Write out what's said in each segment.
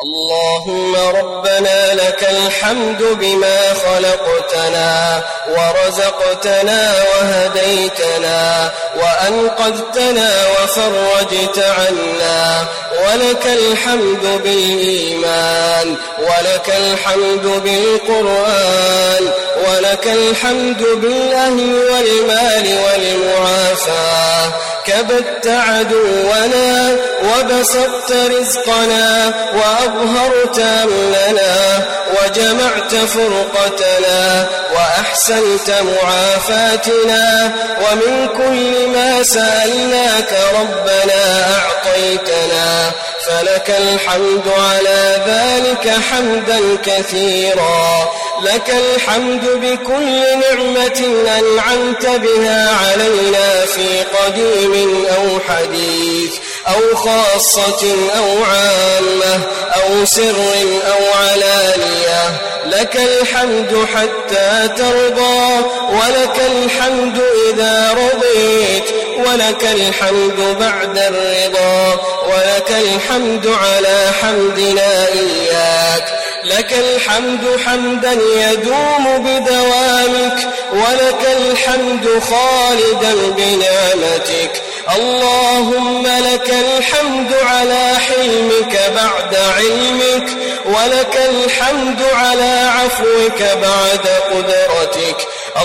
اللهم ربنا لك الحمد بما خلقتنا ورزقتنا وهديتنا وأنقذتنا وفرجت عنا، ولك الحمد بالإيمان، ولك الحمد بالقرآن، ولك الحمد بالأهل والمال والمعافاة. كبت عدونا وبسطت رزقنا وأظهرت أمننا وجمعت فرقتنا وأحسنت معافاتنا، ومن كل ما سألناك ربنا أعطيتنا، فلك الحمد على ذلك حمدا كثيرا. لك الحمد بكل نعمة أنعمت بها علينا في قديم أو حديث أو خاصة أو عامة أو سر أو علانية. لك الحمد حتى ترضى، ولك الحمد إذا رضيت، ولك الحمد بعد الرضا، ولك الحمد على حمدنا إياك. لك الحمد حمدا يدوم بدوامك، ولك الحمد خالدا بنعمتك. اللهم لك الحمد على حلمك بعد علمك، ولك الحمد على عفوك بعد قدرتك.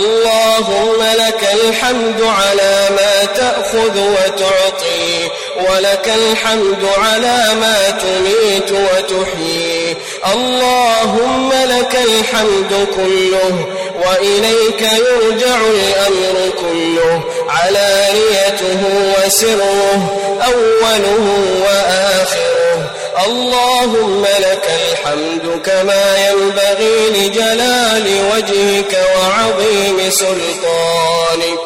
اللهم لك الحمد على ما تأخذ وتعطي، ولك الحمد على ما تميت وتحيي. اللهم لك الحمد كله، وإليك يرجع الأمر كله، علانيته وسره، أوله وآخره. اللهم لك الحمد كما ينبغي لجلال وجهك وعظيم سلطانك.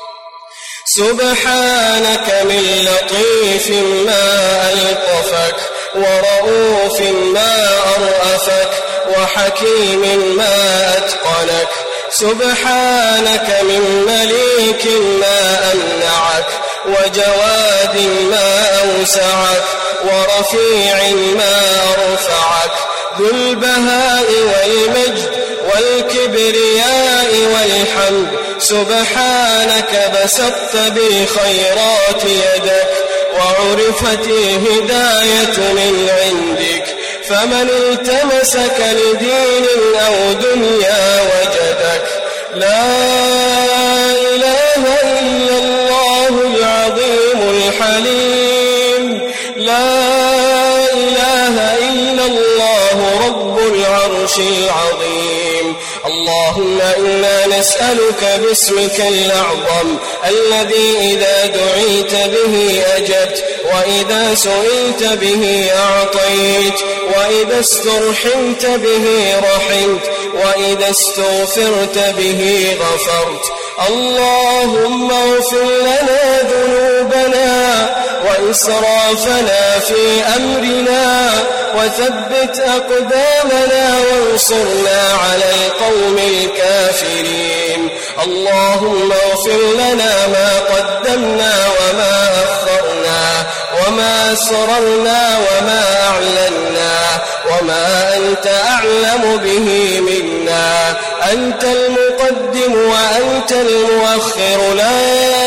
سبحانك من لطيف ما ألطفك، ورؤوف ما أرأفك، وحكيم ما أتقنك. سبحانك من مليك ما أمنعك، وجواد ما أوسعك، ورفيع ما أرفعك، ذو البهاء والمجد والكبرياء والحمد. سبحانك بسطت بالخيرات يدك، وعرفت الهداية من عندك، فمن التمسك لدين أو دنيا وجدك. لا إله إلا الله العظيم الحليم، لا إله إلا الله رب العرش العظيم. اللهم إنا نسألك باسمك الأعظم الذي إذا دعيت به أجبت، وإذا سئلت به أعطيت، وإذا استرحمت به رحمت، وإذا استغفرت به غفرت. اللهم اغفر لنا ذنوبنا وإسرافنا في أمرنا، وثبت أقدامنا وانصرنا على القوم الكافرين. اللهم اغفر لنا ما قدمنا وما أخرنا، وما أسررنا وما أعلنا، وما أنت أعلم به منا. أنت المقدم وأنت المؤخر، لا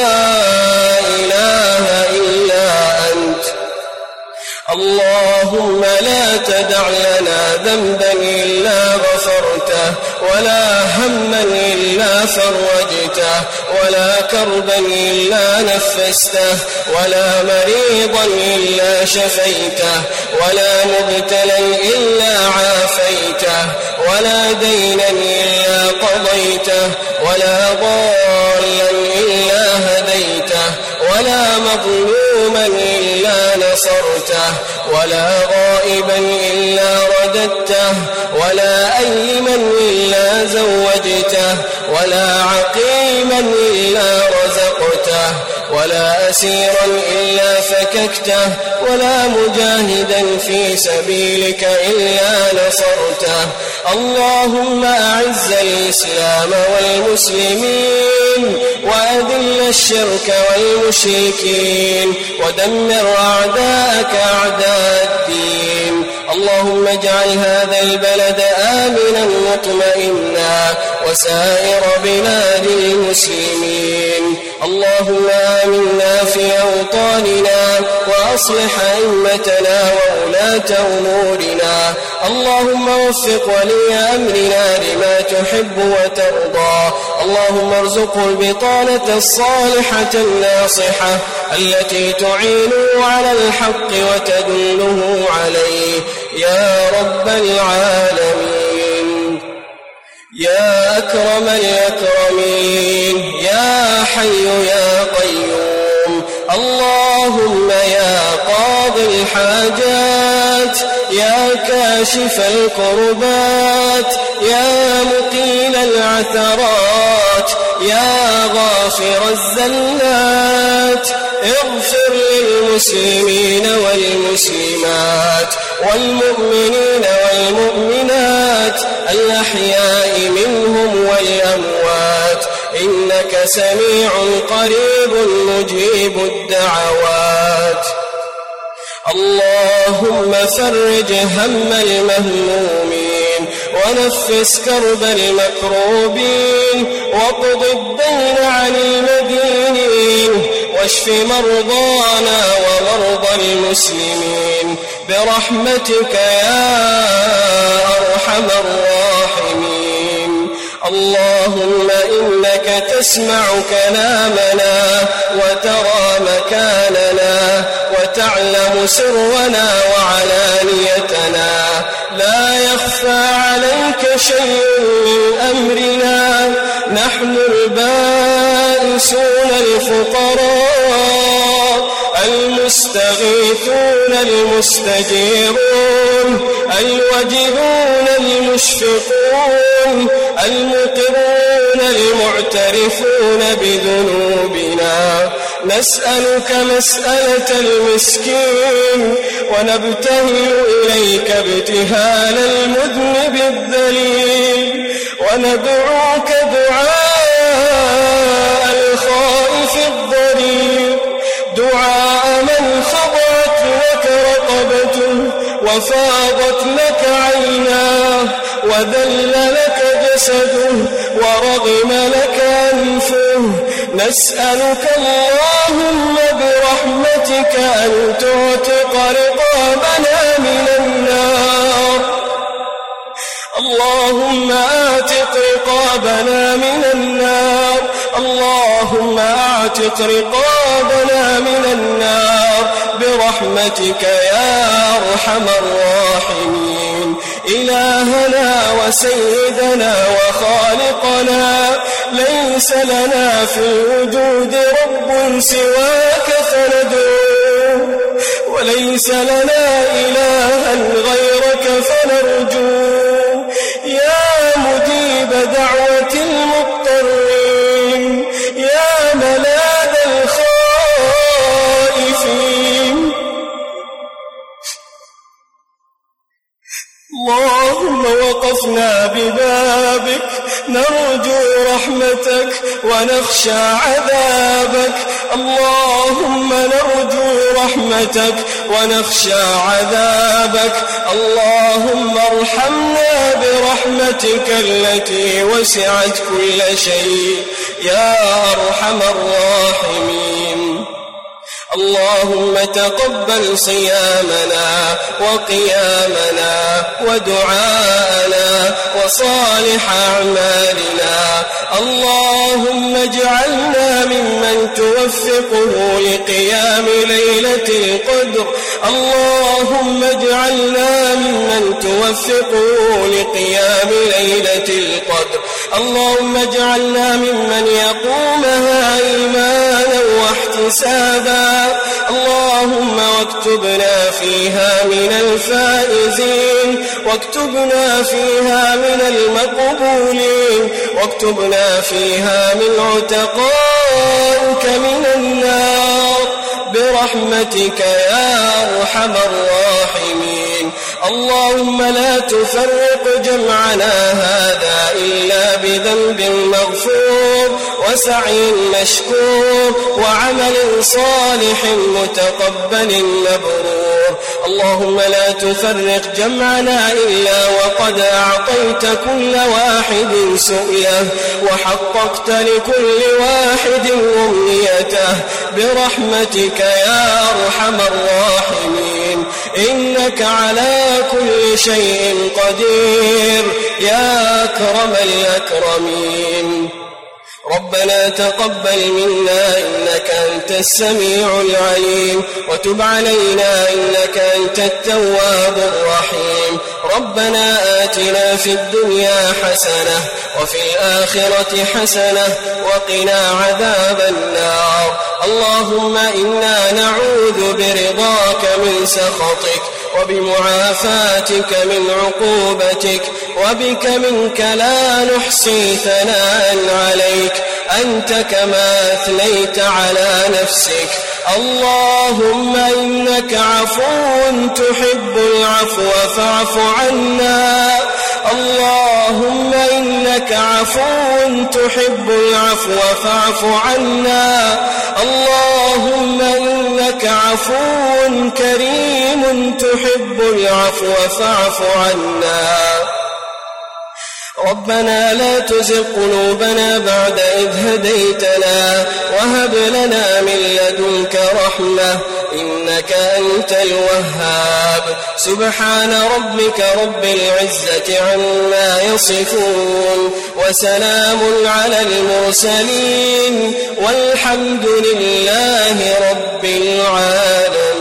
إله إلا أنت. اللهم لا تدع لنا ذنبا إلا غفرته، ولا هما إلا فرجته، ولا كربا إلا نفسته، ولا مريضا إلا شفيته، ولا مبتلا إلا عافيته، ولا دينا إلا قضيته، ولا ضالا إلا هديته، ولا مظلوما إلا نصرته، ولا غائبا إلا رددته، ولا أيما إلا زوجته، ولا عقيما إلا رزقته، ولا أسيرا إلا فككته، ولا مجاهدا في سبيلك إلا نصرته. اللهم أعز الإسلام والمسلمين، وأذل الشرك والمشركين، ودمر أعداءك أعداء الدين. اللهم اجعل هذا البلد آمنا مطمئنا وسائر بلاد المسلمين. اللهم آمنا في أوطاننا وأصلح أئمتنا وولاة أمورنا. اللهم وفق ولي أمرنا لما تحب وترضى. اللهم ارزقه البطانة الصالحة الناصحة التي تعينه على الحق وتدله عليه يا رب العالمين. يا أكرم الأكرمين، يا حي يا قيوم. اللهم يا قاضي الحاجات، يا كاشف الكربات، يا مقيل العثرات، يا غافر الزلات، اغفر للمسلمين والمسلمات والمؤمنين والمؤمنات الأحياء منهم والأموات، إنك سميع قريب مجيب الدعوات. اللهم فرج هم المهمومين ونفس كرب المكروبين واقض الدين عن المدينين واشف مرضانا ومرضى المسلمين برحمتك يا أرحم الراحمين. اللهم إنك تسمع كلامنا وترى مكاننا وتعلم سرنا وعلانيتنا، لا يخفى عليك شيء من أمرنا. نحن البائسون الفقراء المستغيثون المستجيرون الوجلون المشفقون المقرون المعترفون بذنوبنا، نسألك مسألة المسكين ونبتهل إليك ابتهال المذنب الذليل، وندعوك دعاء الخائف الضرير، دعاء من خضعت لك رقبته وفاضت لك عيناه وذل لك جسده ورغم لك أنفه. نسألك اللهم برحمتك أن تعتق رقابنا من النار. اللهم آتق رقابنا من النار. اللهم آتق رقابنا من النار برحمتك يا أرحم الراحمين. إلهنا وسيدنا وخالقنا، ليس لنا في الوجود رب سواك فندعوه، وليس لنا إلها غيرك فنرجوه. يا مجيب دعوة المضطرين، يا ملاذ الخائفين. اللهم وقفنا ببابك نرجو رحمتك ونخشى عذابك. اللهم نرجو رحمتك ونخشى عذابك. اللهم ارحمنا برحمتك التي وسعت كل شيء يا أرحم الراحمين. اللهم تقبل صيامنا وقيامنا ودعاءنا وصالح أعمالنا. اللهم اجعلنا ممن توفقه لقيام ليلة القدر. اللهم اجعلنا ممن توفقه لقيام ليلة القدر. اللهم اجعلنا ممن يقومها إيمانا واحتسابا. اللهم واكتبنا فيها من الفائزين، واكتبنا فيها من المقبولين، واكتبنا فيها من عتقائك من النار برحمتك يا أرحم الراحمين. اللهم لا تفرق جمعنا هذا إلا بذنب مغفور وسعي مشكور وعمل صالح متقبل مبرور. اللهم لا تفرق جمعنا إلا وقد أعطيت كل واحد سؤله وحققت لكل واحد أمنيته برحمتك يا أرحم الراحمين، إنك على كل شيء قدير يا أكرم الأكرمين. ربنا تقبل منا إنك أنت السميع العليم وتب علينا إنك أنت التواب الرحيم. ربنا آتنا في الدنيا حسنة وفي الآخرة حسنة وقنا عذاب النار. اللهم إنا نعوذ برضاك من سخطك وبمعافاتك من عقوبتك وبك منك لا نحصي ثناء عليك أنت كما أثنيت على نفسك. اللهم إنك عفو تحب العفو فاعف عنا. اللهم إنك عفو تحب العفو فاعف عنا. اللهم إنك عفو كريم تحب العفو فاعف عنا. ربنا لا تزغ قلوبنا بعد إذ هديتنا وهب لنا من لدنك رحمة إنك أنت الوهاب. سبحان ربك رب العزة عما يصفون وسلام على المرسلين والحمد لله رب العالمين.